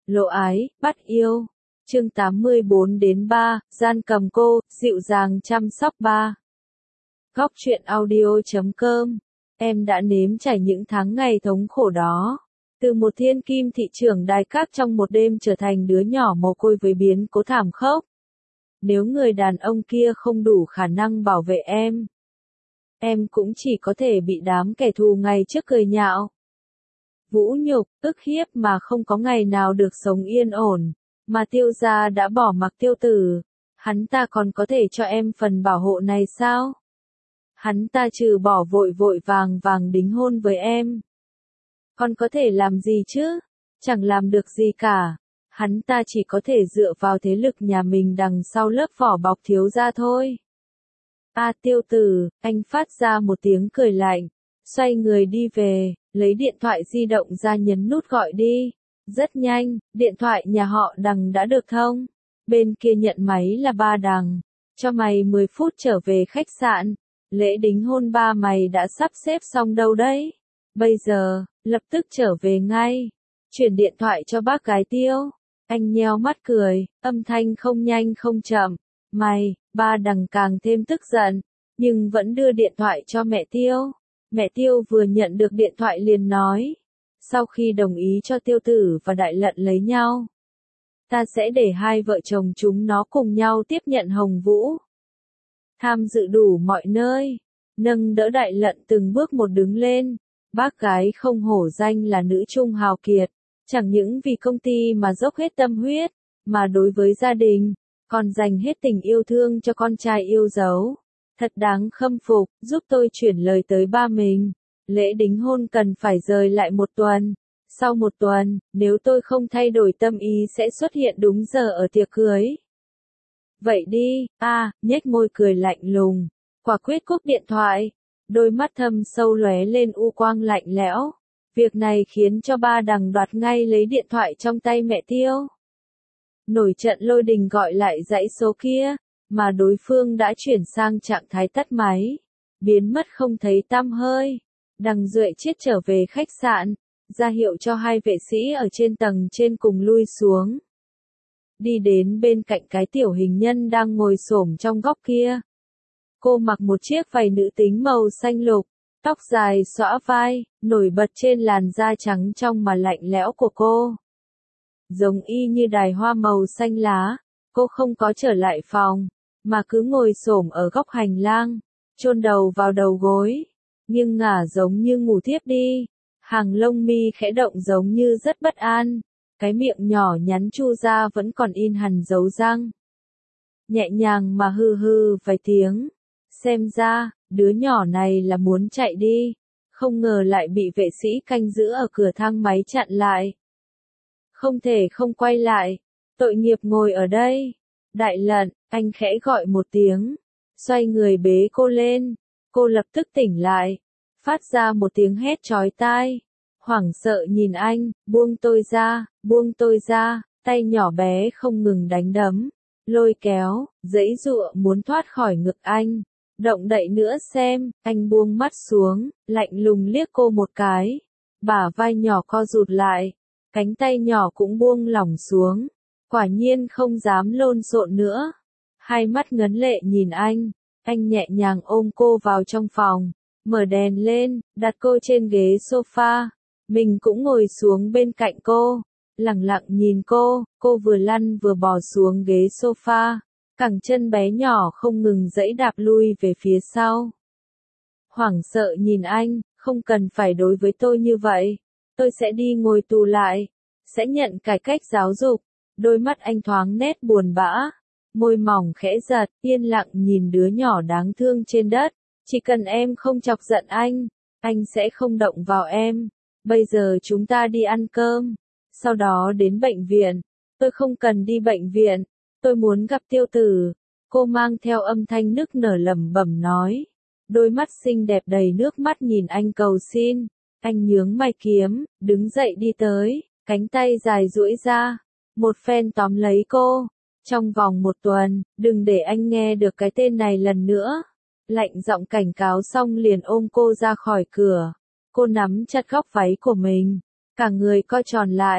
Lộ ái, bắt yêu. Chương 84-3, gian cầm cô, dịu dàng chăm sóc ba. Góc truyện audio.com. Em đã nếm trải những tháng ngày thống khổ đó. Từ một thiên kim thị trưởng đài các trong một đêm trở thành đứa nhỏ mồ côi với biến cố thảm khốc. Nếu người đàn ông kia không đủ khả năng bảo vệ em cũng chỉ có thể bị đám kẻ thù ngày trước cười nhạo, vũ nhục, ức hiếp mà không có ngày nào được sống yên ổn. Mà Tiêu gia đã bỏ mặc Tiêu Tử, hắn ta còn có thể cho em phần bảo hộ này sao? Hắn ta trừ bỏ vội vội vàng đính hôn với em, còn có thể làm gì chứ? Chẳng làm được gì cả. Hắn ta chỉ có thể dựa vào thế lực nhà mình đằng sau lớp vỏ bọc thiếu gia thôi. Tiêu Tử, anh phát ra một tiếng cười lạnh, xoay người đi về, lấy điện thoại di động ra nhấn nút gọi đi. Rất nhanh, điện thoại nhà họ Đằng đã được thông. Bên kia nhận máy là ba Đằng. Cho mày 10 phút trở về khách sạn. Lễ đính hôn ba mày đã sắp xếp xong đâu đấy? Bây giờ, lập tức trở về ngay. Chuyển điện thoại cho bác gái Tiêu. Anh nheo mắt cười, âm thanh không nhanh không chậm. Ba Đằng càng thêm tức giận, nhưng vẫn đưa điện thoại cho mẹ Tiêu. Mẹ Tiêu vừa nhận được điện thoại liền nói. Sau khi đồng ý cho Tiêu Tử và Đại Lận lấy nhau, ta sẽ để hai vợ chồng chúng nó cùng nhau tiếp nhận Hồng Vũ. Tham dự đủ mọi nơi, nâng đỡ Đại Lận từng bước một đứng lên. Bác gái không hổ danh là nữ trung hào kiệt, chẳng những vì công ty mà dốc hết tâm huyết, mà đối với gia đình, còn dành hết tình yêu thương cho con trai yêu dấu. Thật đáng khâm phục, giúp tôi chuyển lời tới ba mình. Lễ đính hôn cần phải rời lại 1 tuần. Sau 1 tuần, nếu tôi không thay đổi tâm ý sẽ xuất hiện đúng giờ ở tiệc cưới. Vậy đi, nhếch môi cười lạnh lùng, quả quyết cúp điện thoại. Đôi mắt thâm sâu lóe lên u quang lạnh lẽo. Việc này khiến cho ba Đằng đoạt ngay lấy điện thoại trong tay mẹ Tiêu. Nổi trận lôi đình gọi lại dãy số kia, mà đối phương đã chuyển sang trạng thái tắt máy, biến mất không thấy tăm hơi. Đằng Duệ Chiết trở về khách sạn, ra hiệu cho hai vệ sĩ ở trên tầng trên cùng lui xuống. Đi đến bên cạnh cái tiểu hình nhân đang ngồi xổm trong góc kia. Cô mặc một chiếc váy nữ tính màu xanh lục, tóc dài xõa vai, nổi bật trên làn da trắng trong mà lạnh lẽo của cô. Giống y như đài hoa màu xanh lá, cô không có trở lại phòng, mà cứ ngồi xổm ở góc hành lang, chôn đầu vào đầu gối, nghiêng ngả giống như ngủ thiếp đi. Hàng lông mi khẽ động giống như rất bất an, cái miệng nhỏ nhắn chu ra vẫn còn in hằn dấu răng. Nhẹ nhàng mà hừ vài tiếng, xem ra, đứa nhỏ này là muốn chạy đi, không ngờ lại bị vệ sĩ canh giữ ở cửa thang máy chặn lại. Không thể không quay lại, tội nghiệp ngồi ở đây. Đại Lận, anh khẽ gọi một tiếng, xoay người bế cô lên, cô lập tức tỉnh lại, phát ra một tiếng hét chói tai, hoảng sợ nhìn anh, buông tôi ra, tay nhỏ bé không ngừng đánh đấm, lôi kéo, giãy giụa muốn thoát khỏi ngực anh. Động đậy nữa xem, anh buông mắt xuống, lạnh lùng liếc cô một cái, bả vai nhỏ co rụt lại, cánh tay nhỏ cũng buông lỏng xuống. Quả nhiên không dám lộn xộn nữa. Hai mắt ngấn lệ nhìn anh nhẹ nhàng ôm cô vào trong phòng, mở đèn lên, đặt cô trên ghế sofa. Mình cũng ngồi xuống bên cạnh cô, lẳng lặng nhìn cô vừa lăn vừa bò xuống ghế sofa, cẳng chân bé nhỏ không ngừng giãy đạp lui về phía sau. Hoảng sợ nhìn anh, không cần phải đối với tôi như vậy, tôi sẽ đi ngồi tù lại, sẽ nhận cải cách giáo dục. Đôi mắt anh thoáng nét buồn bã, môi mỏng khẽ giật, yên lặng nhìn đứa nhỏ đáng thương trên đất. Chỉ cần em không chọc giận anh sẽ không động vào em. Bây giờ chúng ta đi ăn cơm, sau đó đến bệnh viện. Tôi không cần đi bệnh viện, tôi muốn gặp Tiêu Tử. Cô mang theo âm thanh nức nở lẩm bẩm nói. Đôi mắt xinh đẹp đầy nước mắt nhìn anh cầu xin. Anh nhướng mày kiếm, đứng dậy đi tới, cánh tay dài duỗi ra. Một phen tóm lấy cô. Trong vòng 1 tuần, đừng để anh nghe được cái tên này lần nữa. Lạnh giọng cảnh cáo xong liền ôm cô ra khỏi cửa. Cô nắm chặt góc váy của mình, cả người co tròn lại.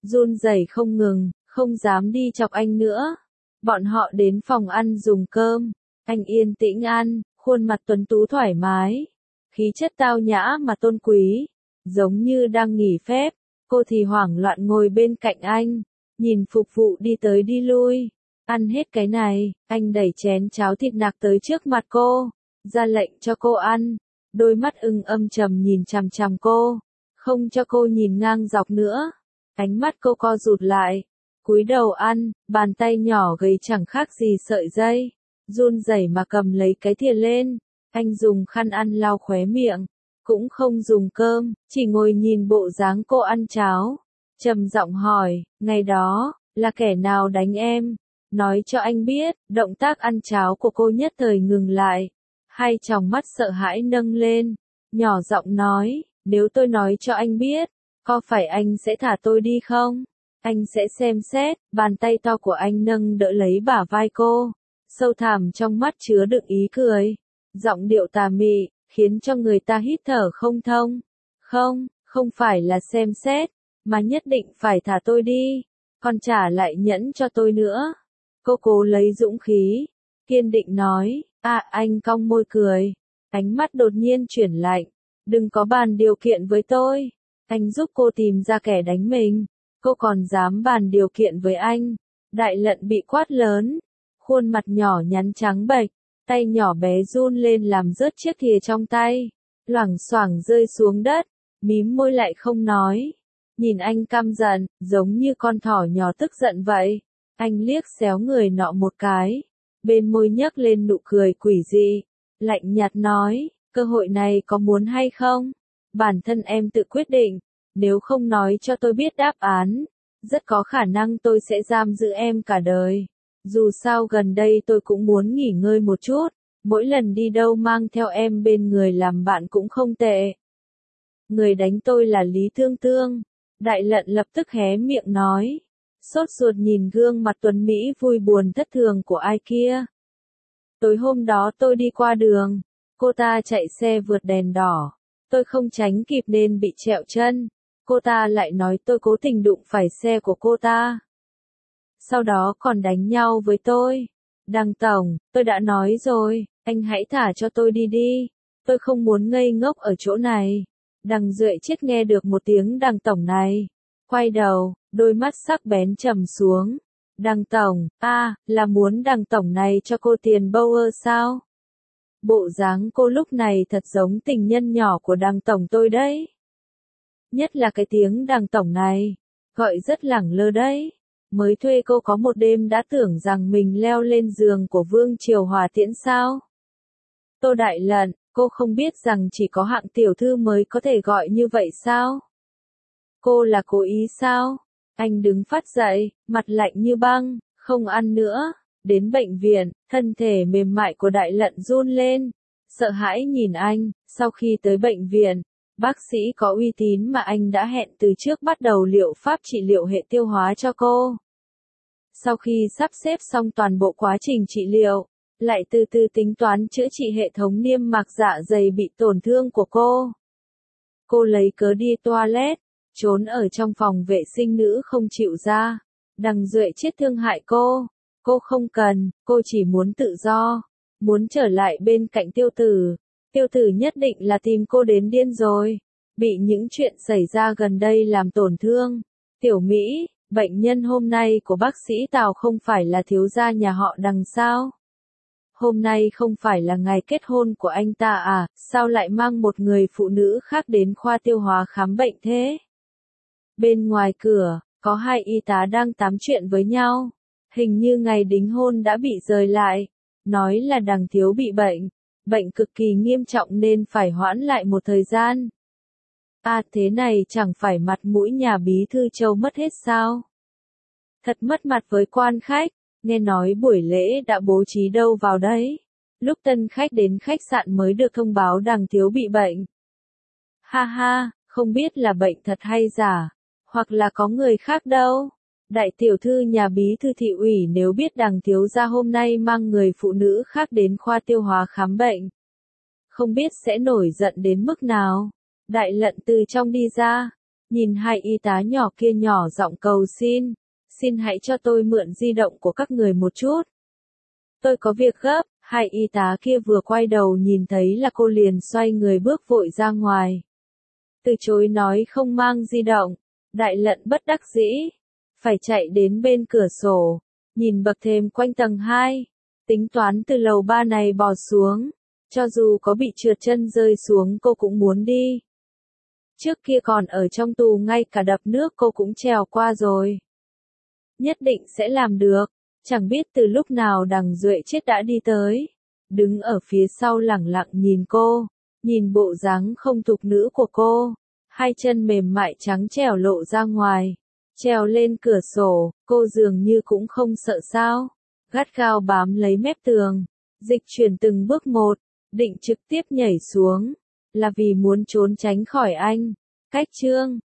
run rẩy không ngừng, không dám đi chọc anh nữa. Bọn họ đến phòng ăn dùng cơm, anh yên tĩnh ăn, khuôn mặt tuấn tú thoải mái, khí chất tao nhã mà tôn quý, giống như đang nghỉ phép. Cô thì hoảng loạn ngồi bên cạnh anh, nhìn phục vụ đi tới đi lui. Ăn hết cái này, anh đẩy chén cháo thịt nạc tới trước mặt cô, ra lệnh cho cô ăn. Đôi mắt ưng âm trầm nhìn chằm chằm cô, không cho cô nhìn ngang dọc nữa. Ánh mắt cô co rụt lại, cúi đầu ăn, bàn tay nhỏ gầy chẳng khác gì sợi dây, run rẩy mà cầm lấy cái thìa lên. Anh dùng khăn ăn lau khóe miệng, cũng không dùng cơm, chỉ ngồi nhìn bộ dáng cô ăn cháo. Trầm giọng hỏi, ngày đó, là kẻ nào đánh em? Nói cho anh biết. Động tác ăn cháo của cô nhất thời ngừng lại, hai tròng mắt sợ hãi nâng lên, nhỏ giọng nói, nếu tôi nói cho anh biết, có phải anh sẽ thả tôi đi không? Anh sẽ xem xét. Bàn tay to của anh nâng đỡ lấy bả vai cô, sâu thẳm trong mắt chứa đựng ý cười, giọng điệu tà mị, khiến cho người ta hít thở không thông. Không, không phải là xem xét, mà nhất định phải thả tôi đi, còn trả lại nhẫn cho tôi nữa. Cô cố lấy dũng khí, kiên định nói. Anh cong môi cười, ánh mắt đột nhiên chuyển lạnh, đừng có bàn điều kiện với tôi. Anh giúp cô tìm ra kẻ đánh mình, cô còn dám bàn điều kiện với anh? Đại Lận bị quát lớn, khuôn mặt nhỏ nhắn trắng bệch, tay nhỏ bé run lên làm rớt chiếc thìa trong tay, loảng xoảng rơi xuống đất, mím môi lại không nói. Nhìn anh căm giận, giống như con thỏ nhỏ tức giận vậy. Anh liếc xéo người nọ một cái, bên môi nhấc lên nụ cười quỷ dị, lạnh nhạt nói, cơ hội này có muốn hay không? Bản thân em tự quyết định, nếu không nói cho tôi biết đáp án, rất có khả năng tôi sẽ giam giữ em cả đời. Dù sao gần đây tôi cũng muốn nghỉ ngơi một chút, mỗi lần đi đâu mang theo em bên người làm bạn cũng không tệ. Người đánh tôi là Lý Thương Thương. Đại Lận lập tức hé miệng nói, sốt ruột nhìn gương mặt tuấn mỹ vui buồn thất thường của ai kia. Tối hôm đó tôi đi qua đường, cô ta chạy xe vượt đèn đỏ, tôi không tránh kịp nên bị trẹo chân. Cô ta lại nói tôi cố tình đụng phải xe của cô ta. Sau đó còn đánh nhau với tôi. Đằng tổng, tôi đã nói rồi, anh hãy thả cho tôi đi đi. Tôi không muốn ngây ngốc ở chỗ này. Đằng Duệ Chiết nghe được một tiếng đằng tổng này, quay đầu, đôi mắt sắc bén trầm xuống. Đằng tổng, là muốn đằng tổng này cho cô tiền bâu sao? Bộ dáng cô lúc này thật giống tình nhân nhỏ của đằng tổng tôi đấy. Nhất là cái tiếng đằng tổng này, gọi rất lẳng lơ đấy. Mới thuê cô có một đêm đã tưởng rằng mình leo lên giường của Vương Triều Hòa Tiễn sao? Tô Đại Lận, cô không biết rằng chỉ có hạng tiểu thư mới có thể gọi như vậy sao? Cô là cố ý sao? Anh đứng phát dậy, mặt lạnh như băng, không ăn nữa. Đến bệnh viện, thân thể mềm mại của Đại Lận run lên, sợ hãi nhìn anh. Sau khi tới bệnh viện, bác sĩ có uy tín mà anh đã hẹn từ trước bắt đầu liệu pháp trị liệu hệ tiêu hóa cho cô. Sau khi sắp xếp xong toàn bộ quá trình trị liệu, lại từ từ tính toán chữa trị hệ thống niêm mạc dạ dày bị tổn thương của cô. Cô lấy cớ đi toilet, trốn ở trong phòng vệ sinh nữ không chịu ra. Đằng Duệ Chiết thương hại cô không cần, cô chỉ muốn tự do, muốn trở lại bên cạnh Tiêu Tử. Tiêu Tử nhất định là tìm cô đến điên rồi, bị những chuyện xảy ra gần đây làm tổn thương. Tiểu Mỹ, bệnh nhân hôm nay của bác sĩ Tào không phải là thiếu gia nhà họ Đằng sao? Hôm nay không phải là ngày kết hôn của anh ta à, sao lại mang một người phụ nữ khác đến khoa tiêu hóa khám bệnh thế? Bên ngoài cửa, có hai y tá đang tám chuyện với nhau. Hình như ngày đính hôn đã bị rời lại. Nói là Đằng thiếu bị bệnh cực kỳ nghiêm trọng nên phải hoãn lại một thời gian. Thế này chẳng phải mặt mũi nhà bí thư Châu mất hết sao? Thật mất mặt với quan khách. Nghe nói buổi lễ đã bố trí đâu vào đấy. Lúc tân khách đến khách sạn mới được thông báo Đằng thiếu bị bệnh. Ha ha, không biết là bệnh thật hay giả, hoặc là có người khác đâu. Đại tiểu thư nhà bí thư thị ủy nếu biết Đằng thiếu gia hôm nay mang người phụ nữ khác đến khoa tiêu hóa khám bệnh, không biết sẽ nổi giận đến mức nào. Đại Lận từ trong đi ra, Nhìn hai y tá nhỏ kia nhỏ giọng cầu xin. Xin hãy cho tôi mượn di động của các người một chút. Tôi có việc gấp. Hai y tá kia vừa quay đầu nhìn thấy là cô liền xoay người bước vội ra ngoài. Từ chối nói không mang di động. Đại Lận bất đắc dĩ. Phải chạy đến bên cửa sổ. Nhìn bậc thềm quanh tầng 2. Tính toán từ lầu 3 này bò xuống. Cho dù có bị trượt chân rơi xuống cô cũng muốn đi. Trước kia còn ở trong tù ngay cả đập nước cô cũng trèo qua rồi. Nhất định sẽ làm được. Chẳng biết từ lúc nào Đằng Duệ Chết đã đi tới. Đứng ở phía sau lẳng lặng nhìn cô. Nhìn bộ dáng không tục nữ của cô. Hai chân mềm mại trắng trẻo lộ ra ngoài. Trèo lên cửa sổ, cô dường như cũng không sợ sao. Gắt gao bám lấy mép tường. Dịch chuyển từng bước một. Định trực tiếp nhảy xuống. Là vì muốn trốn tránh khỏi anh. Cách Trương